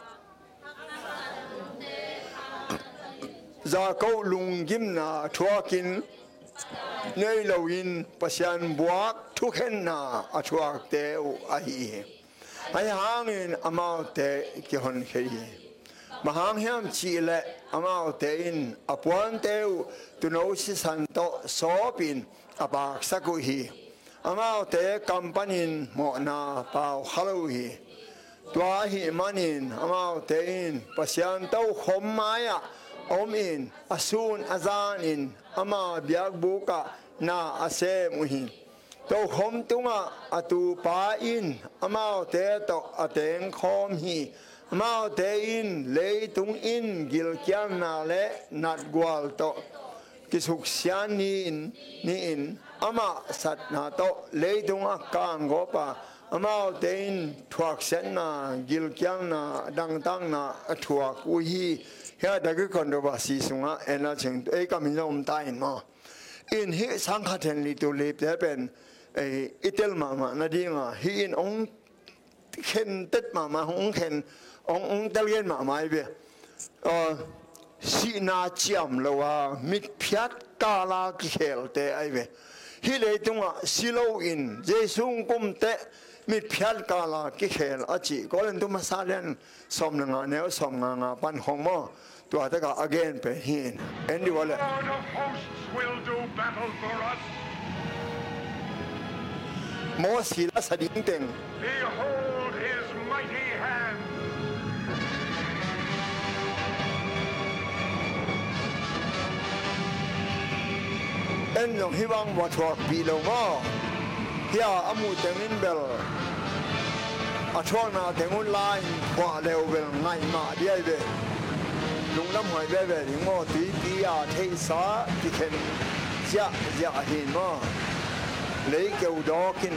[SPEAKER 1] za câu lùng gim na thuakin nơi lawin pasian buak thu khen na a thuak te a hi ai hangin amao te ki hon khei mahang hiam chi le amao te in apuan te tu no si san to sopin abak saku hi amao te kampanin mo na pau halu hi tua hi manin amao te in pasian to khom maya om in asun azan in ama biak buka na ase muhin to khom tunga atu pa in amao te to ateng khom hi amao te in le tung in gil kyang na le nat gwal to kisuk sian ni in ama sat na to le tung akang go pa amao te in thuak sen na gil kyang na dang tang na thuak u hi hiện đại cái con đồ bà sĩ sung á, em là chừng ấy cái mình làm tai mà, in hi sang khát hen li tu lip thế bên itel mà na đi mà hi in ông khen tết mà ông khen ông tel gen mà ai vậy, si na chiam lo à mit phiat kala khel te ai vậy, hi lấy tung à si lo in Giêsu kum te mit phiat kala khel à chỉ có lần tu mà sa lên som nga nếu som nga pan hong mo. To ataka again pe hin endi wala
[SPEAKER 2] The Lord of hosts will do battle for us.
[SPEAKER 1] mo sila sa dingteng
[SPEAKER 2] Behold his mighty hand.
[SPEAKER 1] en long hiwang wa thwa bi lo mo hia amu tengin bel a thwa na tengun lai kwa leo bel ngai ma dia be lung lam hoi be be ning mo ti ti a thei sa ti khen ja hin mo lấy kêu đó kin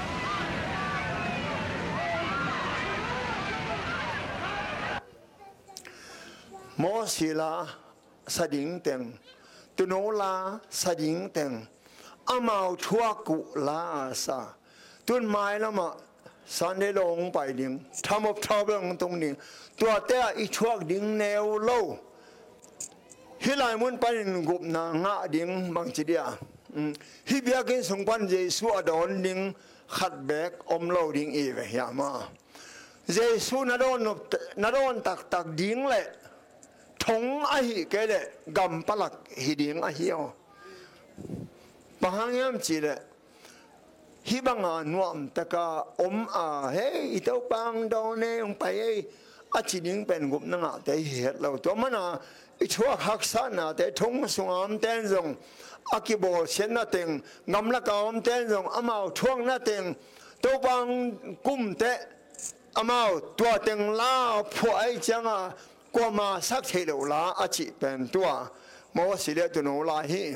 [SPEAKER 1] mo sila sa ding teng tu no la sa ding teng amao thua ku la sa tun mai lama Sunday long pai ding time of trouble tong ding tua te I chuak ding neo lo hilai mun panin gup na nga ding bang chi dia hi bia kin sung pan Jesu adon ding khat bek om lo ding e ve ya ma Jesu na don tak ding le thong a hi ke le gam palak hi ding a hiao bahang yam chi le hi banga nuam taka om a he itau pang do ne ong pai a chi ding pen gup na nga te het lo to mana I chua hak sa na te thong sungam ten zong akibo sen na teng ngam la kaom ten zong amao thuang na teng to bang kum te amao tua teng la phu ai changa kwa ma sak the lo la a chi pen tua mo si le tu no la hi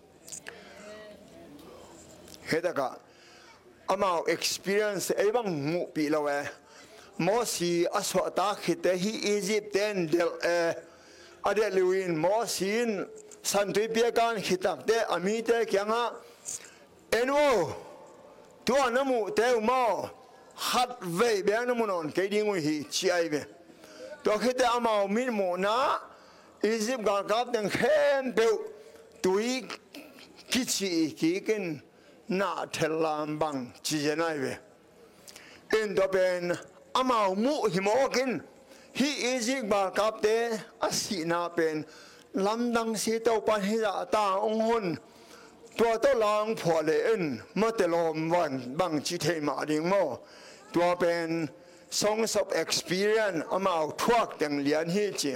[SPEAKER 1] hedaka amao experience e bang mu pi lo e mo si aswa ta khite hi Egypt ten del ade luin mo sin santui piakan khitak te ami te kyanga enwo tu anamu te mo hat ve be anamu non ke ding hi chi ai ve to khite amao min mo na Egypt ga kap teng khem pe tui kichi ki ken na thelam bang chi jenai ve en do ben amao mu hi mo kin hi Egypt ba kap te asi na pen lamdang si to pan hi ta ong hun tua to lang pho le en ma te lom wan bang chi the ma ding mo tua pen songs of experience amao thuak teng lian hi chi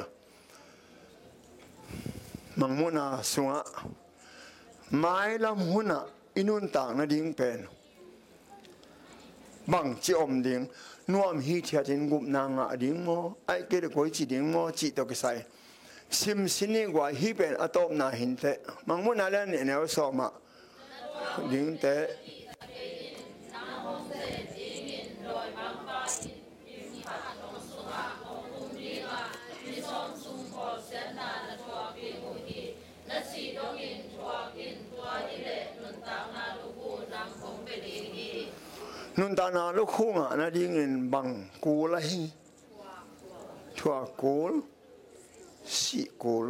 [SPEAKER 1] mangmuna sunga mai lam huna inun ta na ding pen bằng chỉ đình nuông hi thiệt in gục nàng à đình mò ai cái được coi chỉ đình mò chỉ tao cái sai sim xin đi qua hi bên atop na hin thế mang muốn nào lên nẻo sọ mà đình thế nun ta na lúc khung à na đi nghìn bằng cú lại thua cú xị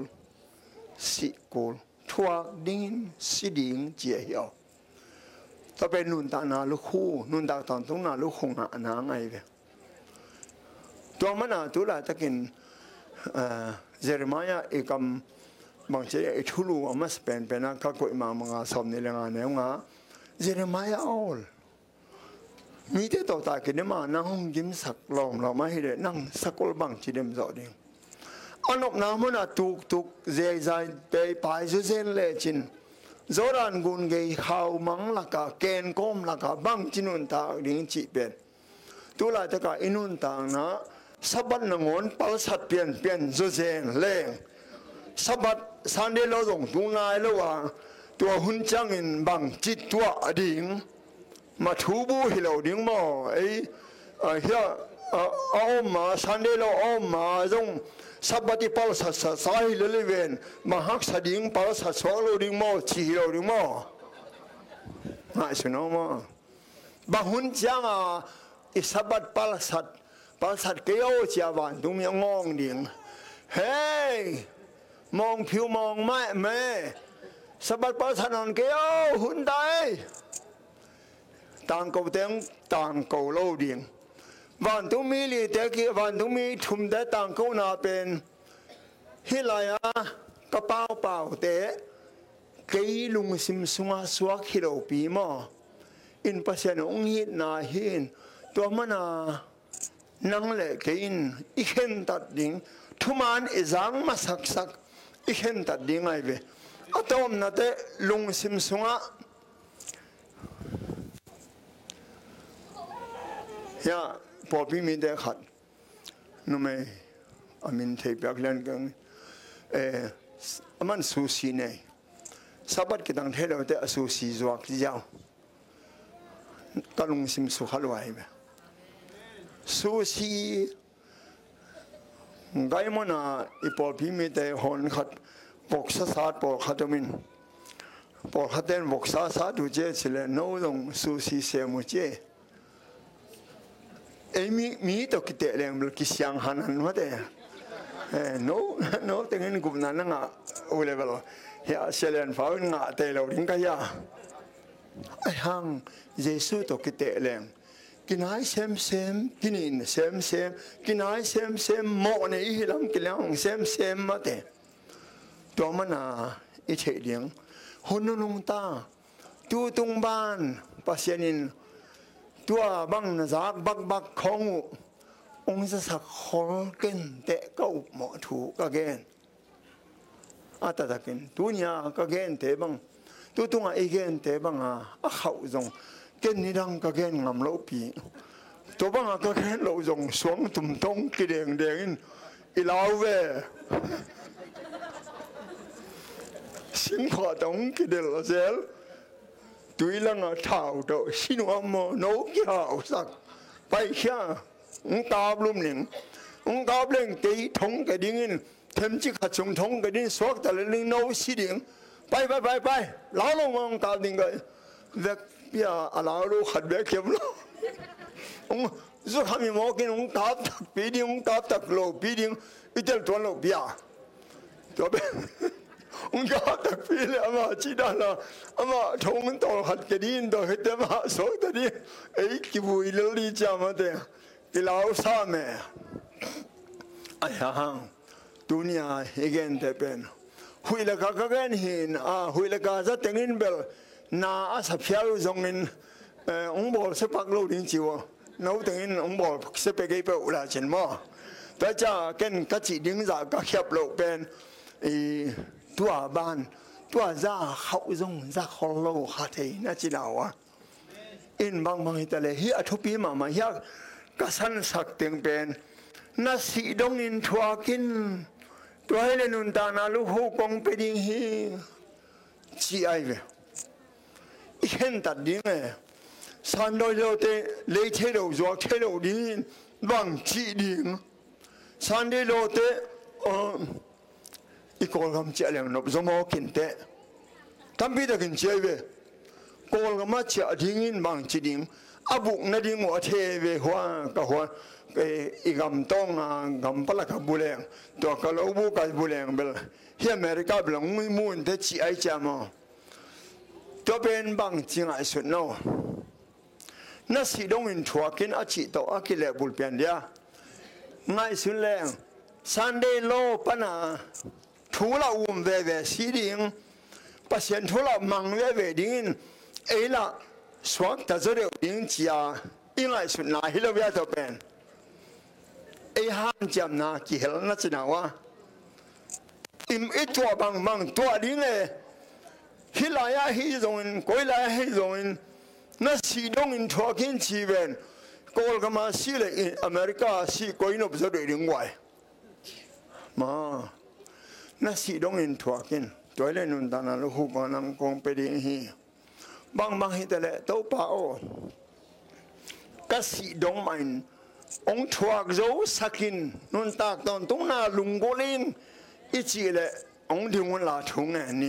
[SPEAKER 1] cú thua đinh xị đinh dễ hiểu ta bên nun ta na lúc khu nun ta toàn tung na lúc khung à na ngay vậyตัวมันน่ะตัวละตะกินเยเรมียาเอกมบางทีไอ้ทุลูอามาสเปนเป็นนักก็อิมามังอาสมนี่แหละงานเนี่ยงาเยเรมียาออลมีแต่ตัวตากินมานั่งยิ้มสักลองเราไม่ให้ได้นั่งสักกลบังจีเดมจอดิงอันนกน้ำมันน่ะตุกเจใจไปไปสุเซนเลจินโจรันกุนเกยข้าวมังลักกะเกนก้มลักกะบังจินุนตาดิงจีเป็นตัวละตะกะอินุนตานะสับบัดนงอนปัลสัดเปลี่ยนสุเซนเล่งสับบัดสันเดลลงตัวง่ายแล้วว่าตัวหุ่นจังอินบังจิตตัวดิงมาทูบูฮิโลดิ้งมอไอ้เฮียอ้อมมาสันเดโลอ้อมมาจงสับปะติปัลสัสสายเลเวนมาฮักสดิ้งปัลสัสสวงโลดิ้งมอชีฮิโลดิ้งมอมาสุนอมอบางหุ่นจังอิสับบัดปัลสัดเกี่ยวเจียวันตุ้มยังงงดิ้งเฮ้ยมองผิวมองไม่แม่สับบัดปัลสัดนอนเกี่ยวหุ่นได้ต่างกูเต็งต่างกูโลดิ้งวันตุ้มีลีเตกี้วันตุ้มีทุ่มได้ต่างกูนาเป็นฮิลายกระเป๋าเปล่าเตะกี่ลุงซิมสุงาสวกฮิโลปีมออินปัสยานองหินนาหินตัวมันนั่งเล่กินอีเห็นตัดดิ้งทุมันอิจังมาสักอีเห็นตัดดิ้งไงเวอัตอมนาเตลุงซิมสุงายาพอพี่มีเด็กขัดนุ่มเออามินเทปยักเล่นกันมันซูซีเนี่ยสับบัดกิตังเทเลเตอซูซีจวกที่เจ้าตะลุงซิมสุขัดไว้แบบซูซีไงมันอีพอพี่มีเด็กหอนขัดปกซาซาปกขัดมินปกขัดเดินปกซาซาดูเจสิเลโน่ลงซูซีเซมุเจมีตัวกิเตะเรื่องกิเสียงหันมาเด้โน้แต่เงินกลุ่มนั้นน่ะโอเลเวลเฮียเชลนฟ้าหน้าเตะเราดิ้งกันยาไอ้หังเยซูตัวกิเตะเรื่องกินไอเซมกินอินเซมกินไอเซมโมเนี่ยอีหลังกินแล้วเซมมาเด้ตัวมันอีเฉยเลี้ยงหุ่นนุ่งตาตัวตรงบ้านปัสยานินตัวบังนะจากบักขององค์สักขอเกินเตะก็หมอถูกก็เกณฑ์อาตตะกินตัวเนี้ยก็เกณฑ์เตะบังตัวตรงไอ้เกณฑ์เตะบังเขาจงเกณฑ์นี้ดังก็เกณฑ์งำโลปีตัวบังก็เกณฑ์โลจงสวงตุ่มตงกิเดงอีลาวเวสิงขอตงกิเดลเซลตุยลังเท้าโตชินวามโนกิฮาวสักไปเช่าตาบลุมหนึ่งตาบเล่งตีทงกระดิ่งเทมจิขัดจงทงกระดิ่งสวกแต่ละลิงโนสิดิ่งไปล้าลงมองตาดิ่งกันเวกเปียลาวลูขัดเวกเข็มลูสุขามีหมอกินตาตักปีดิ่งตาตักโลปีดิ่งอีเจ้าตัวโลเปียตัวเป็นก็ตักปีเลยอามาจีดานะอามาทงต่อขัดกระดิ่งต่อให้เต็มหัวสวกแต่นี่ไอ้กิบุยลุลีจามาเด้อีลาวสามเมไอ้ห่างดุนยาเฮเกนเตเป็นหุยละกากะเกนหินหุยละกาจะแต่งอินเบลนาอาสับเพียวจงอินองบอลสปักโลดินจิวน้าแต่งอินองบอลสเปกเกเปอุลาเชนมาแต่จะเกนกัจจิดิ้งจากกัเขียบโลเป็นตัวบ้านตัวจ้าเขาจงจ้าคอโลคาเทน่าจิดาวะ in bang hita le hi athupi ma hi ka san sak teng pen na si dong in thuakin to hele nun ta na lu hu kong pe ding hi chi ai ve i hen ta ding e san doi lo te le che lo zo che lo ding bang chi ding san de lo te i ko gam che le no zo mo kin te tam bi da kin che ve ko gam ma che ding in bang chi ding abu na ding mo the ve hwa ka hwa i gam tong gam pala ka buleng to ka lo bu ka buleng bel hi America blang mun te chi ai cha mo to ben bang ching ai su no na si dong in thuakin a chi to a ki le bul pian dia ngai sun leng Sunday lo pana thula ve ve si ding pasien thula mang ve ding e la swak ta zo de ding chia ingai sun na hi lo ya to ben e han jam na ki hel na china wa im e to bang to ding e hi la ya hi zong koi la hi zong na si dong in talking chi ven kol kama si le in America si koi no zo de ding wai ma na si dong in talking toy le nun ta na lu hu ba nam kong pe ding hi bang hi te le to pa o ka si dong main ông thuốc dấu sakin nun tak ton tung na lung golin ichi le ông đi muốn là chung này nè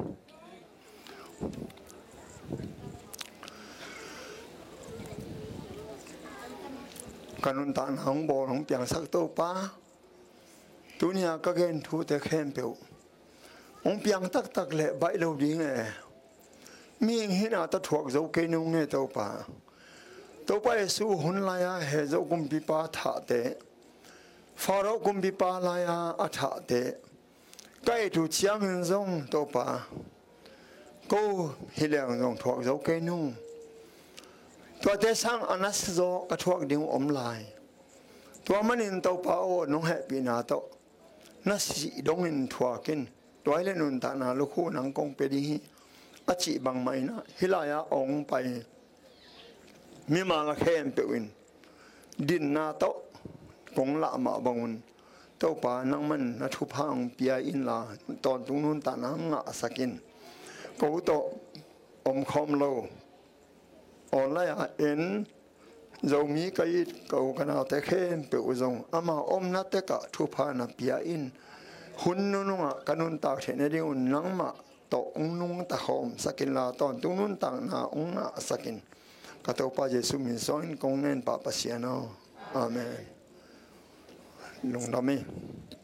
[SPEAKER 1] kanun tan hong bo hong piang sak to pa dunia ka gen thu te khen peu ông piang tak tak le bai lo ding e mieng hina ta thuốc dấu ke nung ne to pa to pa su hun la ya he zo kum pi pa tha te faro kum pi pa la ya a tha te kai tu chiang hin zong to pa ko hi leng zong thuak zo ke nu to te sang anas zo ka thuak ding om lai to manin to pa o no he pi na to na si dong in thuakin toy le nun ta na lu khu nang kong pe di a chi bang mai na hilaya ong pai mi ma la khen pe win din na to kong la ma bangun to pa nang man na thu phang pia in la ton tung nun ta na nga sakin ko to om khom lo on la ya en zo mi kai ko kana te khen pe u zong ama om na te ka thu pha na pia in hun nu nga kanun ta thene ri un nang ma to ong nung ta khom sakin la ton tung nun ta na ong na sakin kato pa Jesu min soin kong nen pa pasiano amen lung dami